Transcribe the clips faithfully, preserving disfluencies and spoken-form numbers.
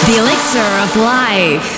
The elixir of life.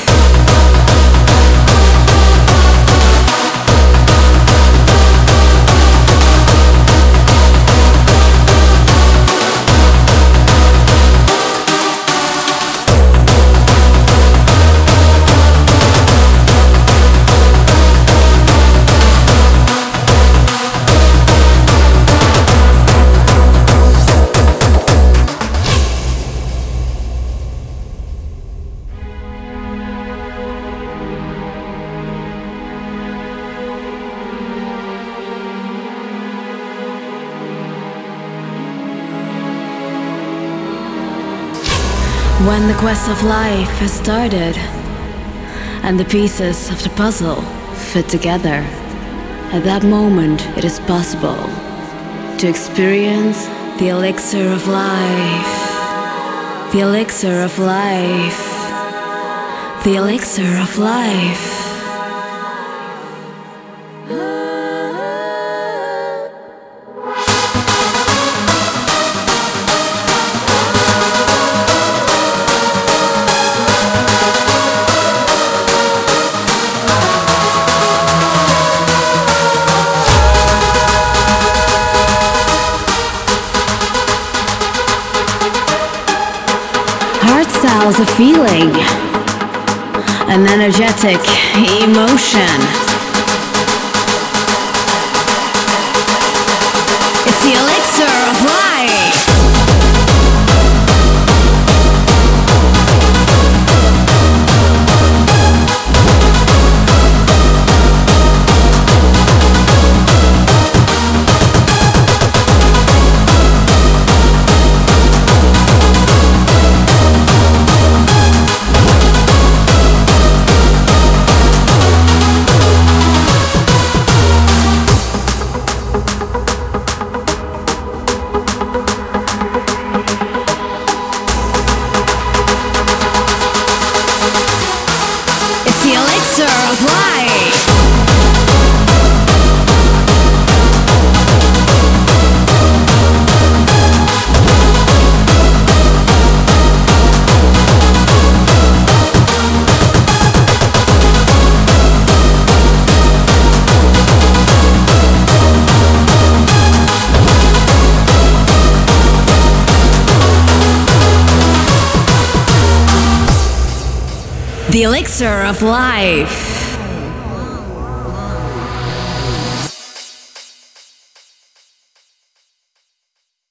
When the quest of life has started and the pieces of the puzzle fit together, at that moment it is possible to experience the elixir of life. The elixir of life. The elixir of life. Styles of feeling, an energetic emotion. It's the elixir of life. The elixir of life.